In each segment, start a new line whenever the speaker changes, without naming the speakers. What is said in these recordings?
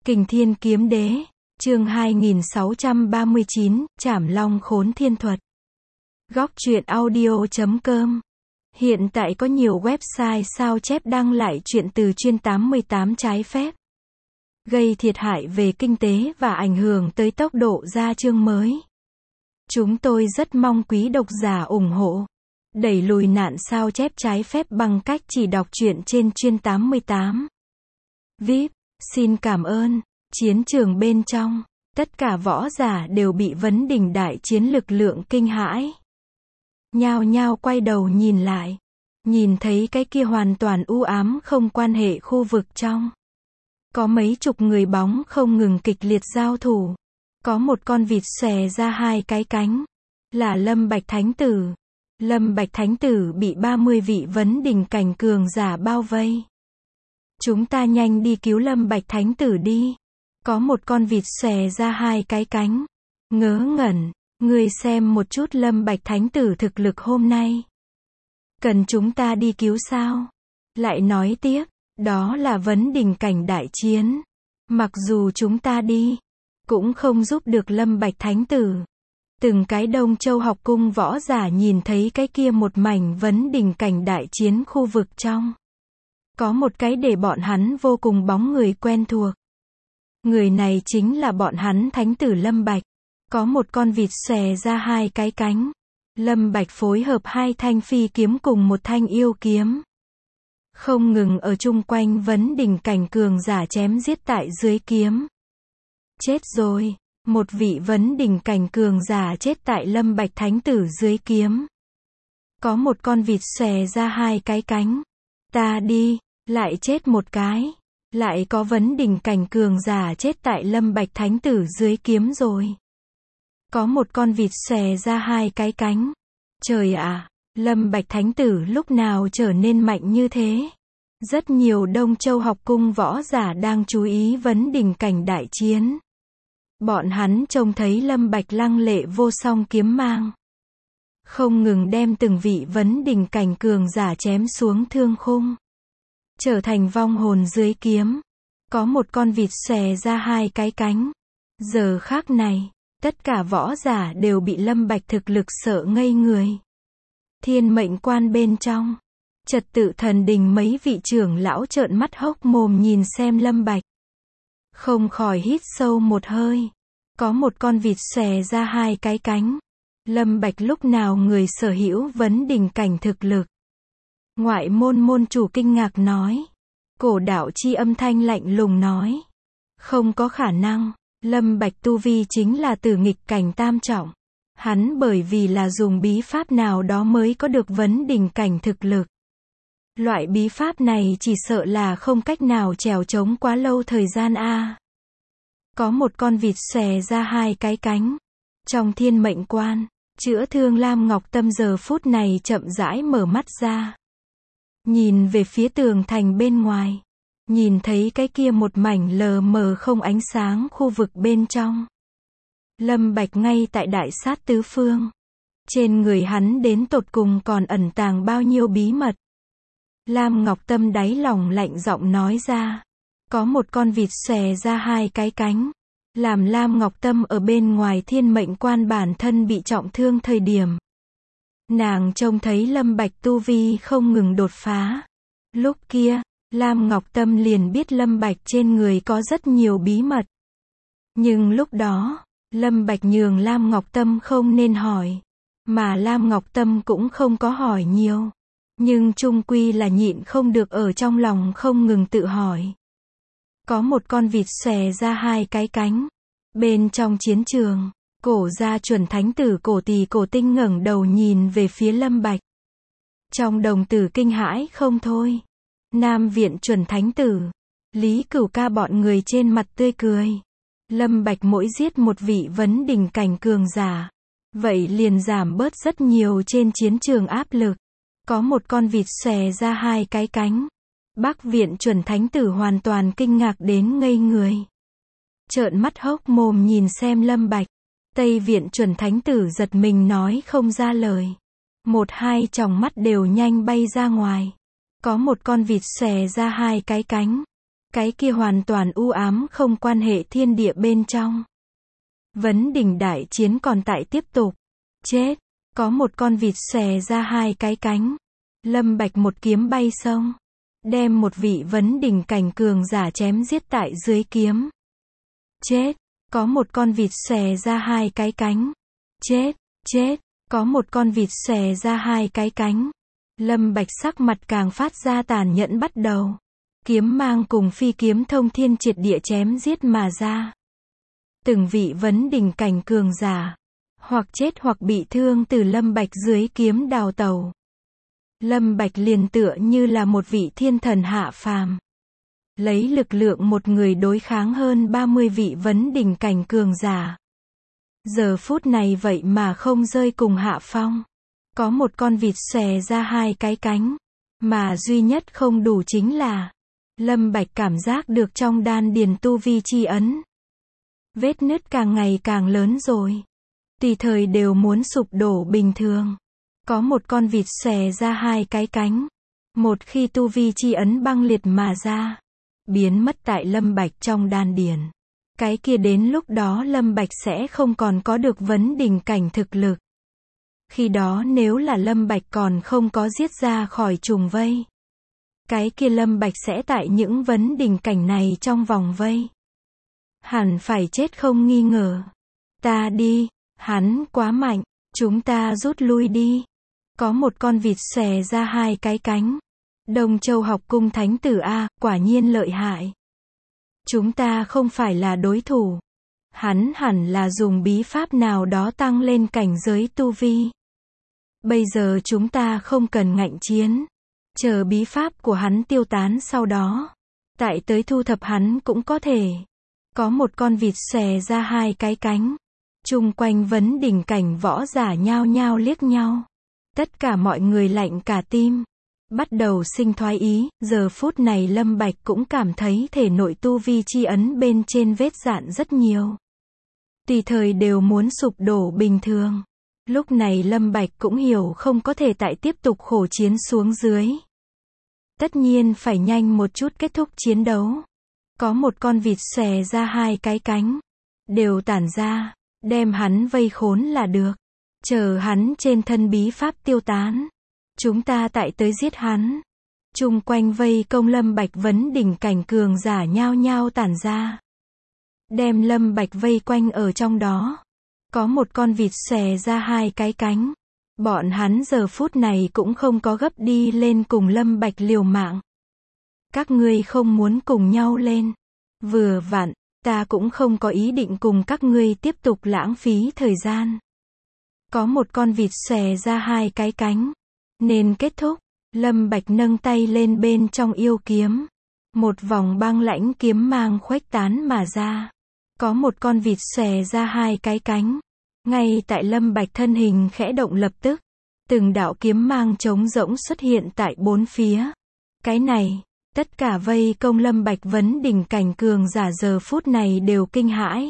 Kình Thiên Kiếm Đế, chương 2639, Trảm Long Khốn Thiên Thuật. Góc truyện audio.com. Hiện tại có nhiều website sao chép đăng lại truyện từ chuyên 88 trái phép, gây thiệt hại về kinh tế và ảnh hưởng tới tốc độ ra chương mới. Chúng tôi rất mong quý độc giả ủng hộ, đẩy lùi nạn sao chép trái phép bằng cách chỉ đọc truyện trên chuyên 88. VIP, xin cảm ơn. Chiến trường bên trong, tất cả võ giả đều bị vấn đỉnh đại chiến lực lượng kinh hãi. Nhao nhao quay đầu nhìn lại, nhìn thấy cái kia hoàn toàn u ám không quan hệ khu vực trong. Có mấy chục người bóng không ngừng kịch liệt giao thủ. Có một con vịt xòe ra hai cái cánh, là Lâm Bạch Thánh Tử. Lâm Bạch Thánh Tử bị 30 vị vấn đỉnh cảnh cường giả bao vây. Chúng ta nhanh đi cứu Lâm Bạch Thánh Tử đi. Có một con vịt xòe ra hai cái cánh. Ngớ ngẩn, ngươi xem một chút Lâm Bạch Thánh Tử thực lực hôm nay. Cần chúng ta đi cứu sao? Lại nói tiếp, đó là vấn đỉnh cảnh đại chiến. Mặc dù chúng ta đi, cũng không giúp được Lâm Bạch Thánh Tử. Từng cái Đông Châu học cung võ giả nhìn thấy cái kia một mảnh vấn đỉnh cảnh đại chiến khu vực trong. Có một cái để bọn hắn vô cùng bóng người quen thuộc. Người này chính là bọn hắn Thánh Tử Lâm Bạch. Có một con vịt xòe ra hai cái cánh. Lâm Bạch phối hợp hai thanh phi kiếm cùng một thanh yêu kiếm, không ngừng ở chung quanh vấn đỉnh cảnh cường giả chém giết tại dưới kiếm. Chết rồi, một vị vấn đỉnh cảnh cường giả chết tại Lâm Bạch Thánh Tử dưới kiếm. Có một con vịt xòe ra hai cái cánh. Ta đi, lại chết một cái. Lại có vấn đỉnh cảnh cường giả chết tại Lâm Bạch Thánh Tử dưới kiếm rồi. Có một con vịt xòe ra hai cái cánh. Trời ạ, Lâm Bạch Thánh Tử lúc nào trở nên mạnh như thế? Rất nhiều Đông Châu học cung võ giả đang chú ý vấn đỉnh cảnh đại chiến. Bọn hắn trông thấy Lâm Bạch lăng lệ vô song kiếm mang, không ngừng đem từng vị vấn đỉnh cảnh cường giả chém xuống thương khung, trở thành vong hồn dưới kiếm. Có một con vịt xòe ra hai cái cánh. Giờ khắc này, tất cả võ giả đều bị Lâm Bạch thực lực sợ ngây người. Thiên Mệnh Quan bên trong, Trật Tự Thần Đình mấy vị trưởng lão trợn mắt hốc mồm nhìn xem Lâm Bạch, không khỏi hít sâu một hơi. Có một con vịt xòe ra hai cái cánh. Lâm Bạch lúc nào người sở hữu vấn đỉnh cảnh thực lực? Ngoại môn môn chủ kinh ngạc nói. Cổ đạo chi âm thanh lạnh lùng nói. Không có khả năng, Lâm Bạch tu vi chính là tử nghịch cảnh tam trọng. Hắn bởi vì là dùng bí pháp nào đó mới có được vấn đỉnh cảnh thực lực. Loại bí pháp này chỉ sợ là không cách nào trèo trống quá lâu thời gian a. Có một con vịt xòe ra hai cái cánh. Trong Thiên Mệnh Quan, chữa thương Lam Ngọc Tâm giờ phút này chậm rãi mở mắt ra. Nhìn về phía tường thành bên ngoài. Nhìn thấy cái kia một mảnh lờ mờ không ánh sáng khu vực bên trong. Lâm Bạch ngay tại đại sát tứ phương. Trên người hắn đến tột cùng còn ẩn tàng bao nhiêu bí mật. Lam Ngọc Tâm đáy lòng lạnh giọng nói ra. Có một con vịt xòe ra hai cái cánh. Làm Lam Ngọc Tâm ở bên ngoài Thiên Mệnh Quan bản thân bị trọng thương thời điểm. Nàng trông thấy Lâm Bạch tu vi không ngừng đột phá. Lúc kia, Lam Ngọc Tâm liền biết Lâm Bạch trên người có rất nhiều bí mật. Nhưng lúc đó, Lâm Bạch nhường Lam Ngọc Tâm không nên hỏi. Mà Lam Ngọc Tâm cũng không có hỏi nhiều. Nhưng chung quy là nhịn không được ở trong lòng không ngừng tự hỏi. Có một con vịt xòe ra hai cái cánh. Bên trong chiến trường, Cổ gia chuẩn Thánh Tử Cổ Tỳ Cổ Tinh ngẩng đầu nhìn về phía Lâm Bạch. Trong đồng tử kinh hãi không thôi. Nam viện chuẩn Thánh Tử, Lý Cửu Ca bọn người trên mặt tươi cười. Lâm Bạch mỗi giết một vị vấn đỉnh cảnh cường giả, vậy liền giảm bớt rất nhiều trên chiến trường áp lực. Có một con vịt xòe ra hai cái cánh. Bắc viện chuẩn Thánh Tử hoàn toàn kinh ngạc đến ngây người, trợn mắt hốc mồm nhìn xem Lâm Bạch. Tây viện chuẩn Thánh Tử giật mình nói không ra lời. Một hai tròng mắt đều nhanh bay ra ngoài. Có một con vịt xòe ra hai cái cánh. Cái kia hoàn toàn u ám không quan hệ thiên địa bên trong. Vấn đỉnh đại chiến còn tại tiếp tục. Chết. Có một con vịt xòe ra hai cái cánh. Lâm Bạch một kiếm bay sông. Đem một vị vấn đỉnh cảnh cường giả chém giết tại dưới kiếm. Chết. Có một con vịt xòe ra hai cái cánh. Chết. Chết. Có một con vịt xòe ra hai cái cánh. Lâm Bạch sắc mặt càng phát ra tàn nhẫn bắt đầu. Kiếm mang cùng phi kiếm thông thiên triệt địa chém giết mà ra. Từng vị vấn đỉnh cảnh cường giả, hoặc chết hoặc bị thương từ Lâm Bạch dưới kiếm đào tẩu. Lâm Bạch liền tựa như là một vị thiên thần hạ phàm. Lấy lực lượng một người đối kháng hơn 30 vị vấn đỉnh cảnh cường giả. Giờ phút này vậy mà không rơi cùng hạ phong. Có một con vịt xòe ra hai cái cánh. Mà duy nhất không đủ chính là Lâm Bạch cảm giác được trong đan điền tu vi chi ấn. Vết nứt càng ngày càng lớn rồi. Tùy thời đều muốn sụp đổ bình thường. Có một con vịt xòe ra hai cái cánh. Một khi tu vi chi ấn băng liệt mà ra, biến mất tại Lâm Bạch trong đan điền. Cái kia đến lúc đó Lâm Bạch sẽ không còn có được vấn đỉnh cảnh thực lực. Khi đó nếu là Lâm Bạch còn không có giết ra khỏi trùng vây, cái kia Lâm Bạch sẽ tại những vấn đỉnh cảnh này trong vòng vây. Hẳn phải chết không nghi ngờ. Ta đi, hắn quá mạnh, chúng ta rút lui đi. Có một con vịt xòe ra hai cái cánh. Đông Châu học cung thánh tử A, quả nhiên lợi hại. Chúng ta không phải là đối thủ. Hắn hẳn là dùng bí pháp nào đó tăng lên cảnh giới tu vi. Bây giờ chúng ta không cần ngạnh chiến. Chờ bí pháp của hắn tiêu tán sau đó. Tại tới thu thập hắn cũng có thể. Có một con vịt xòe ra hai cái cánh. Chung quanh vấn đỉnh cảnh võ giả nhao nhao liếc nhau. Tất cả mọi người lạnh cả tim. Bắt đầu sinh thoái ý, giờ phút này Lâm Bạch cũng cảm thấy thể nội tu vi chi ấn bên trên vết dạn rất nhiều. Tùy thời đều muốn sụp đổ bình thường. Lúc này Lâm Bạch cũng hiểu không có thể tại tiếp tục khổ chiến xuống dưới. Tất nhiên phải nhanh một chút kết thúc chiến đấu. Có một con vịt xòe ra hai cái cánh. Đều tản ra, đem hắn vây khốn là được. Chờ hắn trên thân bí pháp tiêu tán. Chúng ta tại tới giết hắn. Chung quanh vây công Lâm Bạch vấn đỉnh cảnh cường giả nhao nhao tản ra. Đem Lâm Bạch vây quanh ở trong đó. Có một con vịt xòe ra hai cái cánh. Bọn hắn giờ phút này cũng không có gấp đi lên cùng Lâm Bạch liều mạng. Các ngươi không muốn cùng nhau lên. Vừa vặn, ta cũng không có ý định cùng các ngươi tiếp tục lãng phí thời gian. Có một con vịt xòe ra hai cái cánh. Nên kết thúc. Lâm Bạch nâng tay lên bên trong yêu kiếm. Một vòng băng lãnh kiếm mang khuếch tán mà ra. Có một con vịt xòe ra hai cái cánh. Ngay tại Lâm Bạch thân hình khẽ động lập tức. Từng đạo kiếm mang trống rỗng xuất hiện tại bốn phía. Cái này, tất cả vây công Lâm Bạch vấn đỉnh cảnh cường giả giờ phút này đều kinh hãi.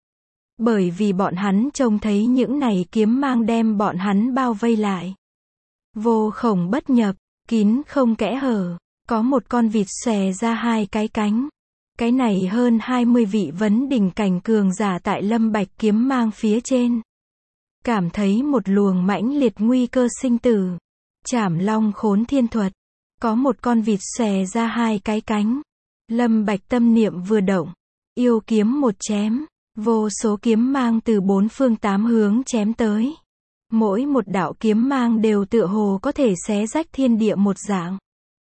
Bởi vì bọn hắn trông thấy những này kiếm mang đem bọn hắn bao vây lại. Vô khổng bất nhập, kín không kẽ hở. Có một con vịt xòe ra hai cái cánh. Cái này hơn 20 vị vấn đỉnh cảnh cường giả tại Lâm Bạch kiếm mang phía trên. Cảm thấy một luồng mãnh liệt nguy cơ sinh tử. Trảm long khốn thiên thuật. Có một con vịt xòe ra hai cái cánh. Lâm Bạch tâm niệm vừa động. Yêu kiếm một chém. Vô số kiếm mang từ bốn phương tám hướng chém tới. Mỗi một đạo kiếm mang đều tựa hồ có thể xé rách thiên địa một dạng.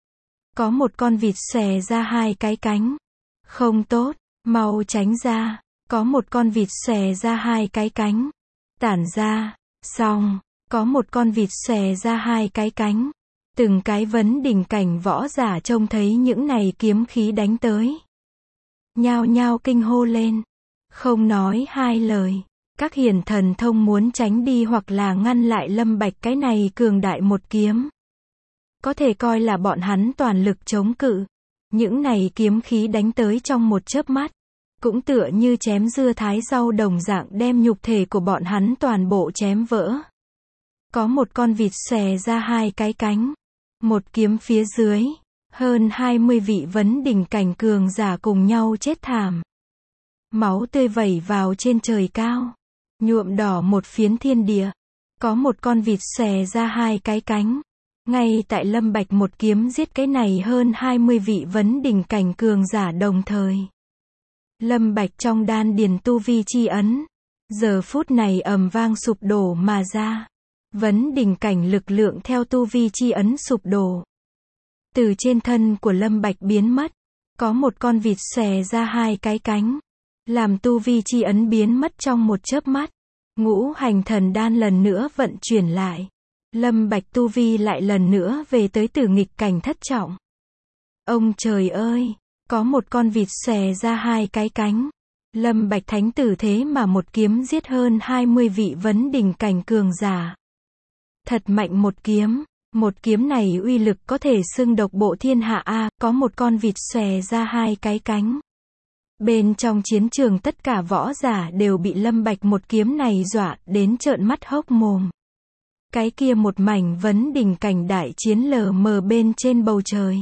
Có một con vịt xòe ra hai cái cánh. Không tốt, mau tránh ra. Có một con vịt xòe ra hai cái cánh. Tản ra, xong. Có một con vịt xòe ra hai cái cánh. Từng cái vấn đỉnh cảnh võ giả trông thấy những này kiếm khí đánh tới. Nhao nhao kinh hô lên. Không nói hai lời. Các hiển thần thông muốn tránh đi hoặc là ngăn lại Lâm Bạch cái này cường đại một kiếm. Có thể coi là bọn hắn toàn lực chống cự. Những này kiếm khí đánh tới trong một chớp mắt. Cũng tựa như chém dưa thái rau đồng dạng đem nhục thể của bọn hắn toàn bộ chém vỡ. Có một con vịt xòe ra hai cái cánh. Một kiếm phía dưới. Hơn 20 vị vấn đỉnh cảnh cường giả cùng nhau chết thảm. Máu tươi vẩy vào trên trời cao, nhuộm đỏ một phiến thiên địa. Có một con vịt xòe ra hai cái cánh. Ngay tại Lâm Bạch một kiếm giết cái này hơn 20 vị vấn đỉnh cảnh cường giả đồng thời. Lâm Bạch trong đan điền tu vi chi ấn, giờ phút này ầm vang sụp đổ mà ra. Vấn đỉnh cảnh lực lượng theo tu vi chi ấn sụp đổ. Từ trên thân của Lâm Bạch biến mất, có một con vịt xòe ra hai cái cánh, làm tu vi chi ấn biến mất trong một chớp mắt. Ngũ hành thần đan lần nữa vận chuyển lại. Lâm Bạch tu vi lại lần nữa về tới tử nghịch cảnh thất trọng. Ông trời ơi, có một con vịt xòe ra hai cái cánh. Lâm Bạch thánh tử thế mà một kiếm giết hơn 20 vị vấn đỉnh cảnh cường giả. Thật mạnh một kiếm này uy lực có thể xưng độc bộ thiên hạ a, có một con vịt xòe ra hai cái cánh. Bên trong chiến trường tất cả võ giả đều bị Lâm Bạch một kiếm này dọa đến trợn mắt hốc mồm. Cái kia một mảnh vấn đỉnh cảnh đại chiến lờ mờ bên trên bầu trời.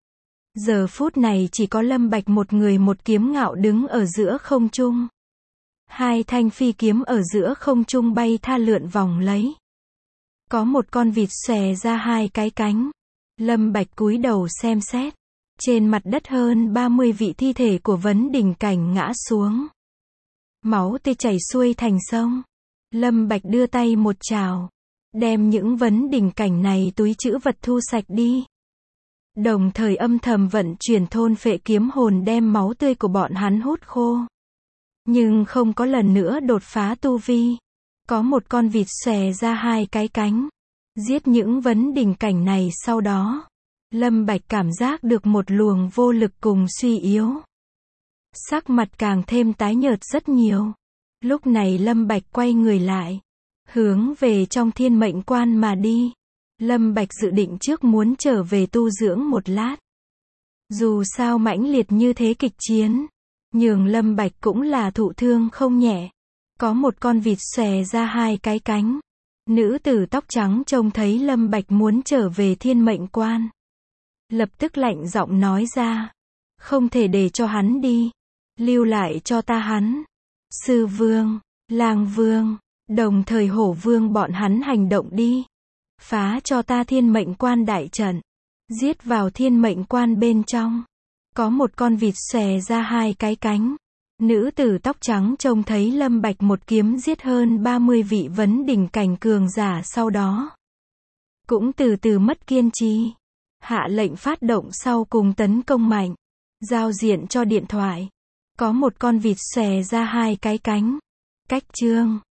Giờ phút này chỉ có Lâm Bạch một người một kiếm ngạo đứng ở giữa không trung. Hai thanh phi kiếm ở giữa không trung bay tha lượn vòng lấy. Có một con vịt xòe ra hai cái cánh. Lâm Bạch cúi đầu xem xét. Trên mặt đất hơn 30 vị thi thể của vấn đỉnh cảnh ngã xuống. Máu tươi chảy xuôi thành sông. Lâm Bạch đưa tay một trào, đem những vấn đỉnh cảnh này túi trữ vật thu sạch đi. Đồng thời âm thầm vận chuyển thôn phệ kiếm hồn đem máu tươi của bọn hắn hút khô. Nhưng không có lần nữa đột phá tu vi. Có một con vịt xòe ra hai cái cánh. Giết những vấn đỉnh cảnh này sau đó. Lâm Bạch cảm giác được một luồng vô lực cùng suy yếu. Sắc mặt càng thêm tái nhợt rất nhiều. Lúc này Lâm Bạch quay người lại, hướng về trong thiên mệnh quan mà đi. Lâm Bạch dự định trước muốn trở về tu dưỡng một lát. Dù sao mãnh liệt như thế kịch chiến, nhường Lâm Bạch cũng là thụ thương không nhẹ. Có một con vịt xòe ra hai cái cánh. Nữ tử tóc trắng trông thấy Lâm Bạch muốn trở về thiên mệnh quan, lập tức lạnh giọng nói ra. Không thể để cho hắn đi. Lưu lại cho ta hắn. Sư vương, lang vương, đồng thời hổ vương bọn hắn hành động đi. Phá cho ta thiên mệnh quan đại trận. Giết vào thiên mệnh quan bên trong. Có một con vịt xòe ra hai cái cánh. Nữ tử tóc trắng trông thấy Lâm Bạch một kiếm giết hơn 30 vị vấn đỉnh cảnh cường giả sau đó. Cũng từ từ mất kiên trì. Hạ lệnh phát động sau cùng tấn công mạnh. Giao diện cho điện thoại. Có một con vịt xòe ra hai cái cánh. Cách chương